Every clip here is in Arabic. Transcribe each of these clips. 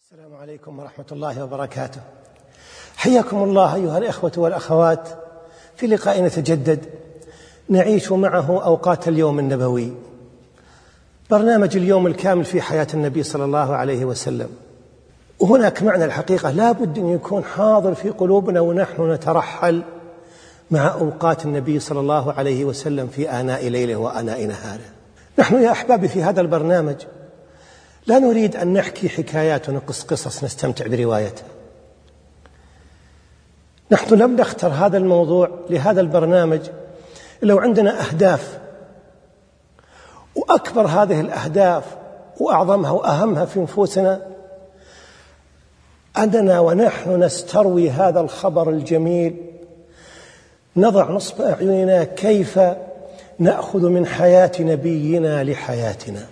السلام عليكم ورحمة الله وبركاته. حياكم الله أيها الإخوة والأخوات في لقاء نتجدد نعيش معه أوقات اليوم النبوي، برنامج اليوم الكامل في حياة النبي صلى الله عليه وسلم. وهناك معنى الحقيقة لا بد أن يكون حاضر في قلوبنا ونحن نترحل مع أوقات النبي صلى الله عليه وسلم في آناء ليله وآناء نهاره. نحن يا أحبابي في هذا البرنامج لا نريد أن نحكي حكايات ونقص قصص نستمتع بروايتها. نحن لم نختر هذا الموضوع لهذا البرنامج لو عندنا أهداف، وأكبر هذه الأهداف وأعظمها وأهمها في نفوسنا أننا ونحن نستروي هذا الخبر الجميل نضع نصب أعيننا كيف نأخذ من حياة نبينا لحياتنا.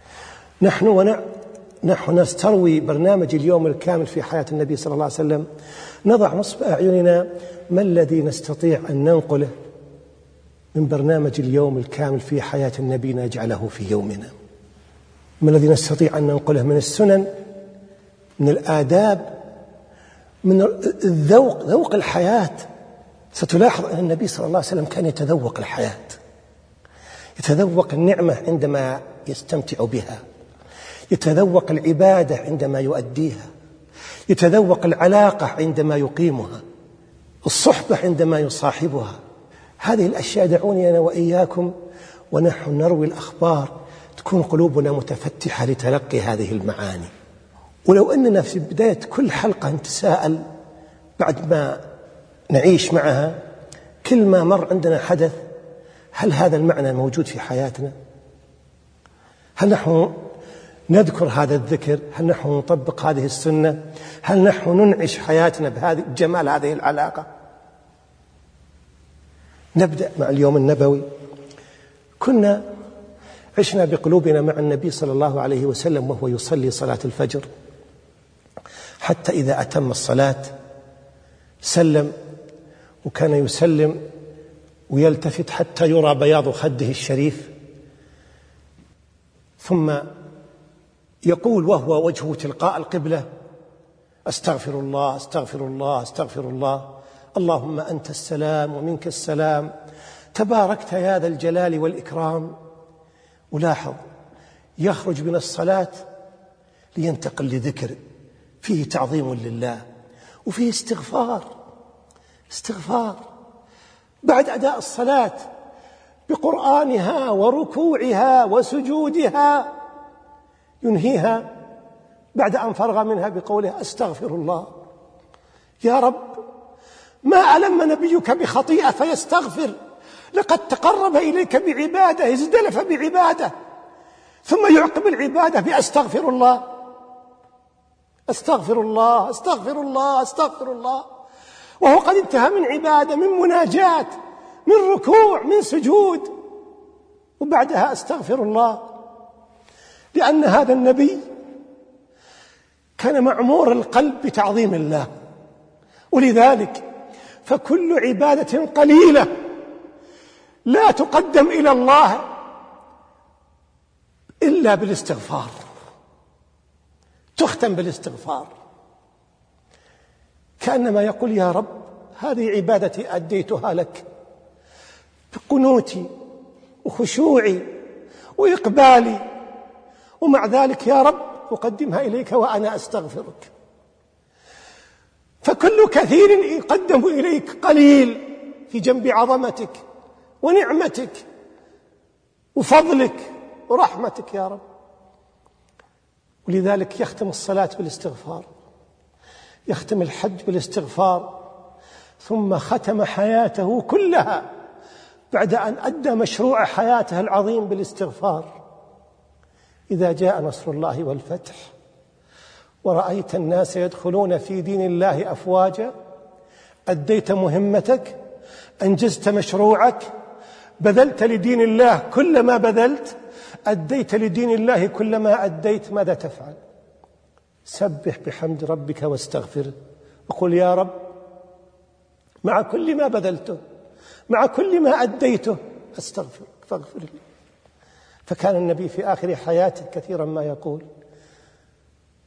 نحن نستروي برنامج اليوم الكامل في حياة النبي صلى الله عليه وسلم، نضع نصب أعيننا ما الذي نستطيع أن ننقله من برنامج اليوم الكامل في حياة النبي نجعله في يومنا، ما الذي نستطيع أن ننقله من السنن، من الآداب، من الذوق، ذوق الحياة. ستلاحظ أن النبي صلى الله عليه وسلم كان يتذوق الحياة، يتذوق النعمة عندما يستمتع بها، يتذوق العبادة عندما يؤديها، يتذوق العلاقة عندما يقيمها، الصحبة عندما يصاحبها. هذه الأشياء دعوني أنا وإياكم ونحن نروي الأخبار تكون قلوبنا متفتحة لتلقي هذه المعاني. ولو أننا في بداية كل حلقة نتساءل بعد ما نعيش معها كل ما مر عندنا حدث، هل هذا المعنى موجود في حياتنا؟ هل نحن نذكر هذا الذكر؟ هل نحن نطبق هذه السنة؟ هل نحن ننعش حياتنا بجمال هذه العلاقة؟ نبدأ مع اليوم النبوي. كنا عشنا بقلوبنا مع النبي صلى الله عليه وسلم وهو يصلي صلاة الفجر، حتى إذا أتم الصلاة سلم، وكان يسلم ويلتفت حتى يرى بياض خده الشريف، ثم يقول وهو وجهه تلقاء القبلة: أستغفر الله أستغفر الله أستغفر الله، اللهم أنت السلام ومنك السلام، تباركت يا ذا الجلال والإكرام. ولاحظ يخرج من الصلاة لينتقل لذكر فيه تعظيم لله وفيه استغفار بعد أداء الصلاة بقرآنها وركوعها وسجودها، ينهيها بعد أن فرغ منها بقوله: أستغفر الله. يا رب، ما ألم نبيك بخطيئة فيستغفر، لقد تقرب إليك بعبادة، ازدلف بعبادة، ثم يعقب العبادة بأستغفر الله أستغفر الله أستغفر الله أستغفر الله، وهو قد انتهى من عبادة، من مناجاة، من ركوع، من سجود، وبعدها أستغفر الله. لأن هذا النبي كان معمور القلب بتعظيم الله، ولذلك فكل عبادة قليلة لا تقدم إلى الله إلا بالاستغفار، تختم بالاستغفار، كأنما يقول: يا رب، هذه عبادتي أديتها لك بقنوتي وخشوعي وإقبالي، ومع ذلك يا رب أقدمها إليك وأنا أستغفرك. فكل كثير يقدم إليك قليل في جنب عظمتك ونعمتك وفضلك ورحمتك يا رب. ولذلك يختم الصلاة بالاستغفار، يختم الحج بالاستغفار، ثم ختم حياته كلها بعد أن أدى مشروع حياته العظيم بالاستغفار. إذا جاء نصر الله والفتح ورأيت الناس يدخلون في دين الله أفواجا، أديت مهمتك، أنجزت مشروعك، بذلت لدين الله كل ما بذلت، أديت لدين الله كل ما أديت، ماذا تفعل؟ سبح بحمد ربك واستغفره، وقل: يا رب، مع كل ما بذلته، مع كل ما أديته، أستغفرك فاغفر لي. فكان النبي في آخر حياته كثيرا ما يقول: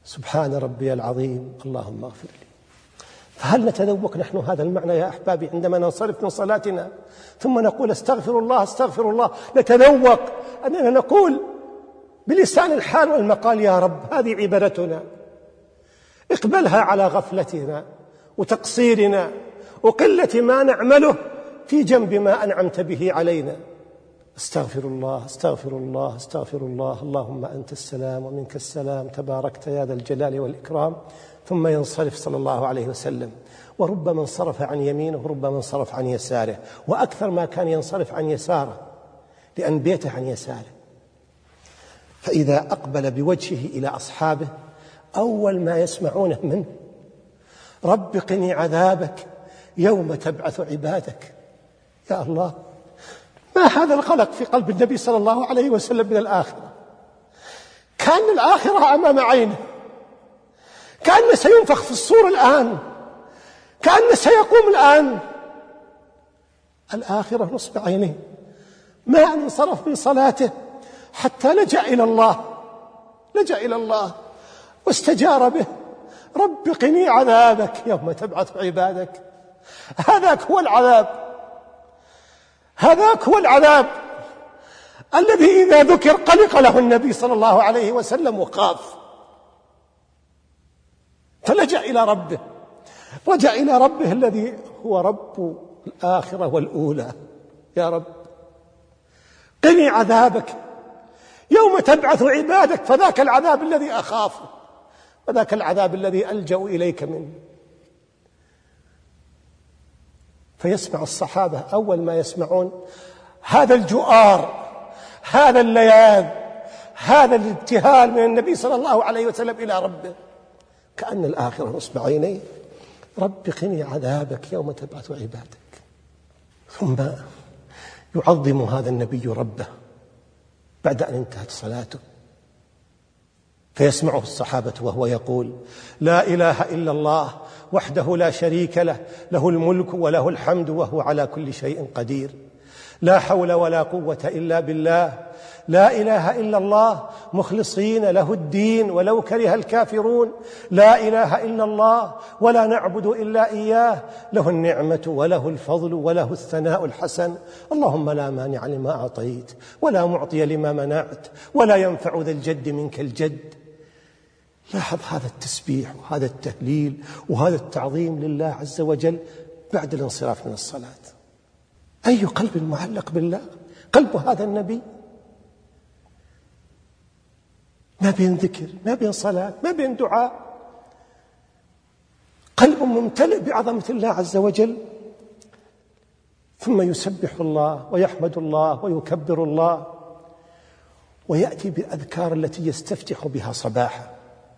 سبحان ربي العظيم اللهم اغفر لي. فهل نتذوق نحن هذا المعنى يا أحبابي عندما ننصرف من صلاتنا ثم نقول استغفر الله استغفر الله؟ نتذوق أننا نقول بلسان الحال والمقال يا رب هذه عبادتنا، اقبلها على غفلتنا وتقصيرنا وقلة ما نعمله في جنب ما أنعمت به علينا. استغفر الله استغفر الله استغفر الله، اللهم أنت السلام ومنك السلام تباركت يا ذا الجلال والإكرام. ثم ينصرف صلى الله عليه وسلم، وربما انصرف عن يمينه وربما انصرف عن يساره، وأكثر ما كان ينصرف عن يساره لأن بيته عن يساره. فإذا أقبل بوجهه إلى أصحابه أول ما يسمعونه منه رب قني عذابك يوم تبعث عبادك. يا الله، ما هذا القلق في قلب النبي صلى الله عليه وسلم من الآخرة؟ كان الآخرة أمام عينه، كأنه سينفخ في الصور الآن، كأنه سيقوم الآن. الآخرة نصب عينيه، ما أن انصرف من صلاته حتى لجأ إلى الله، لجأ إلى الله واستجار به. رب قني عذابك يوم تبعث عبادك. هذاك هو العذاب، هذاك هو العذاب الذي إذا ذكر قلق له النبي صلى الله عليه وسلم وخاف، فلجأ إلى ربه، رجع إلى ربه الذي هو رب الآخرة والأولى. يا رب قني عذابك يوم تبعث عبادك، فذاك العذاب الذي أخافه وذاك العذاب الذي ألجأ إليك منه. فيسمع الصحابة أول ما يسمعون هذا الجؤار، هذا اللياذ، هذا الابتهال من النبي صلى الله عليه وسلم إلى ربه، كأن الآخرة نصب عينيه. رب قني عذابك يوم تبعث عبادك. ثم يعظم هذا النبي ربه بعد أن انتهت صلاته، فيسمعه الصحابة وهو يقول لا إله إلا الله وحده لا شريك له، له الملك وله الحمد وهو على كل شيء قدير، لا حول ولا قوة إلا بالله، لا إله إلا الله مخلصين له الدين ولو كره الكافرون، لا إله إلا الله ولا نعبد إلا إياه، له النعمة وله الفضل وله الثناء الحسن، اللهم لا مانع لما أعطيت ولا معطي لما منعت ولا ينفع ذا الجد منك الجد. لاحظ هذا التسبيح وهذا التهليل وهذا التعظيم لله عز وجل بعد الانصراف من الصلاة. أي قلب معلق بالله قلب هذا النبي، ما بين ذكر ما بين صلاة ما بين دعاء، قلب ممتلئ بعظمة الله عز وجل. ثم يسبح الله ويحمد الله ويكبر الله ويأتي بالأذكار التي يستفتح بها صباحا،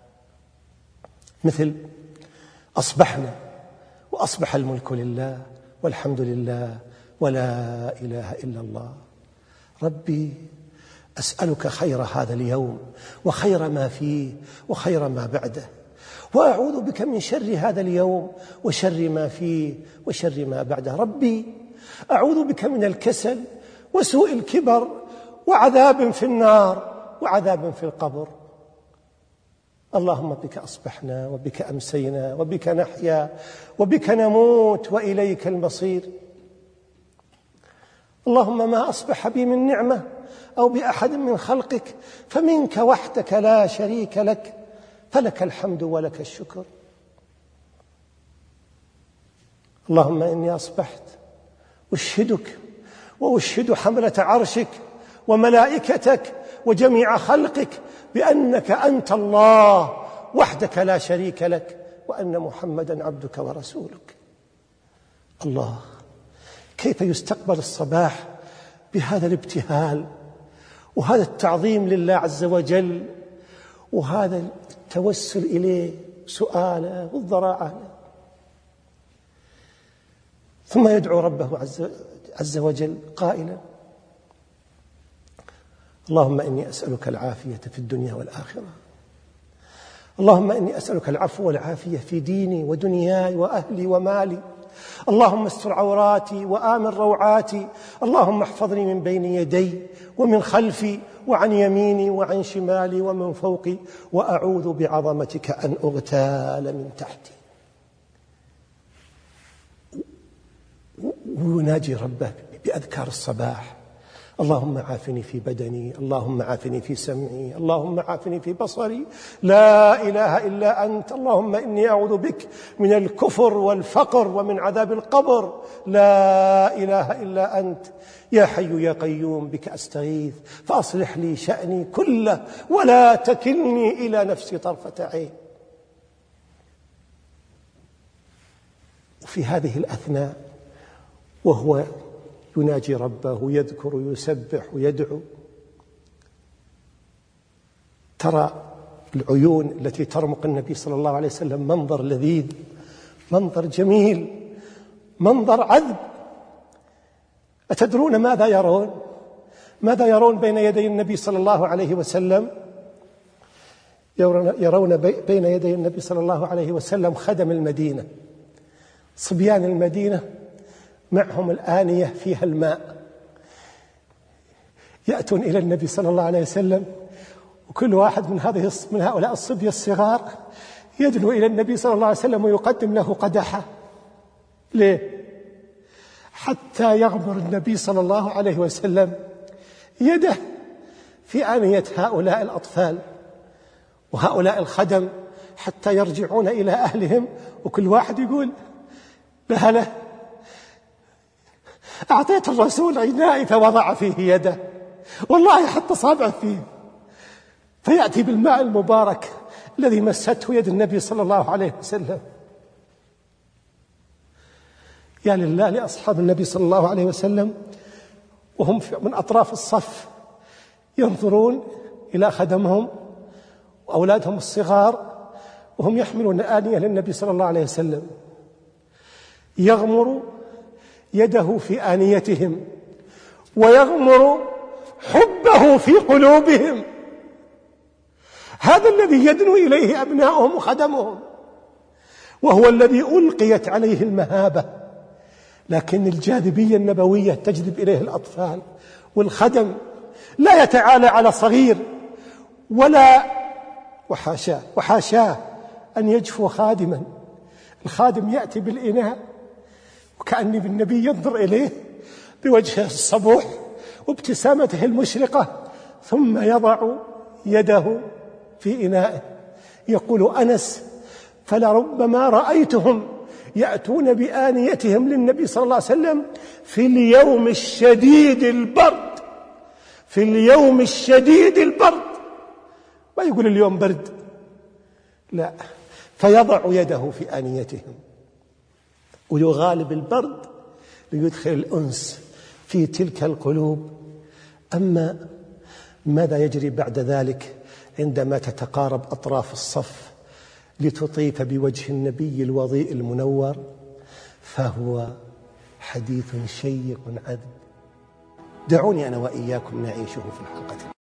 مثل أصبحنا وأصبح الملك لله والحمد لله ولا إله إلا الله. ربي أسألك خير هذا اليوم وخير ما فيه وخير ما بعده، وأعوذ بك من شر هذا اليوم وشر ما فيه وشر ما بعده. ربي أعوذ بك من الكسل وسوء الكبر وعذاب في النار وعذاب في القبر. اللهم بك أصبحنا وبك أمسينا وبك نحيا وبك نموت وإليك المصير. اللهم ما أصبح بي من نعمة أو بأحد من خلقك فمنك وحدك لا شريك لك، فلك الحمد ولك الشكر. اللهم إني أصبحت أشهدك وأشهد حملة عرشك وملائكتك وجميع خلقك بأنك أنت الله وحدك لا شريك لك، وأن محمدا عبدك ورسولك. الله، كيف يستقبل الصباح بهذا الابتهال وهذا التعظيم لله عز وجل وهذا التوسل إليه سؤاله والضراعة. ثم يدعو ربه عز وجل قائلا اللهم إني أسألك العافية في الدنيا والآخرة، اللهم إني أسألك العفو والعافية في ديني ودنياي وأهلي ومالي، اللهم استر عوراتي وآمن روعاتي، اللهم احفظني من بين يدي ومن خلفي وعن يميني وعن شمالي ومن فوقي، وأعوذ بعظمتك أن أغتال من تحتي. ويناجي ربه بأذكار الصباح: اللهم عافني في بدني، اللهم عافني في سمعي، اللهم عافني في بصري، لا إله إلا أنت، اللهم إني أعوذ بك من الكفر والفقر ومن عذاب القبر، لا إله إلا أنت، يا حي يا قيوم بك أستغيث فأصلح لي شأني كله ولا تكلني إلى نفسي طرفة عين. وفي هذه الأثناء وهو يناجي ربه ويذكر ويسبح ويدعو، ترى العيون التي ترمق النبي صلى الله عليه وسلم منظر لذيذ، منظر جميل، منظر عذب. أتدرون ماذا يرون؟ ماذا يرون بين يدي النبي صلى الله عليه وسلم؟ يرون بين يدي النبي صلى الله عليه وسلم خدم المدينة، صبيان المدينة، معهم الآنية فيها الماء، يأتون إلى النبي صلى الله عليه وسلم، وكل واحد من هؤلاء الصبية الصغار يدنو إلى النبي صلى الله عليه وسلم ويقدم له قدحة. ليه؟ حتى يغمر النبي صلى الله عليه وسلم يده في آنية هؤلاء الأطفال وهؤلاء الخدم، حتى يرجعون إلى أهلهم وكل واحد يقول: له أعطيت الرسول إنائي فوضع فيه يده، والله حتى صابع فيه، فيأتي بالماء المبارك الذي مسته يد النبي صلى الله عليه وسلم. يا لله لأصحاب النبي صلى الله عليه وسلم وهم من أطراف الصف ينظرون إلى خدمهم وأولادهم الصغار وهم يحملون آنية للنبي صلى الله عليه وسلم، يغمر يده في آنيتهم ويغمر حبه في قلوبهم. هذا الذي يدنو إليه أبناؤهم وخدمهم، وهو الذي ألقيت عليه المهابة، لكن الجاذبية النبوية تجذب إليه الأطفال والخدم، لا يتعالى على صغير ولا وحاشاه أن يجفو خادما. الخادم يأتي بالإناء وكأن بالنبي ينظر إليه بوجهه الصبوح وابتسامته المشرقة، ثم يضع يده في إنائه. يقول أنس: فلربما رأيتهم يأتون بآنيتهم للنبي صلى الله عليه وسلم في اليوم الشديد البرد، في اليوم الشديد البرد، ما يقول اليوم برد، لا، فيضع يده في آنيتهم ويغالب البرد ليدخل الأنس في تلك القلوب. أما ماذا يجري بعد ذلك عندما تتقارب أطراف الصف لتطيف بوجه النبي الوضيء المنور، فهو حديث شيق عذب. دعوني أنا وإياكم نعيشه في الحلقة.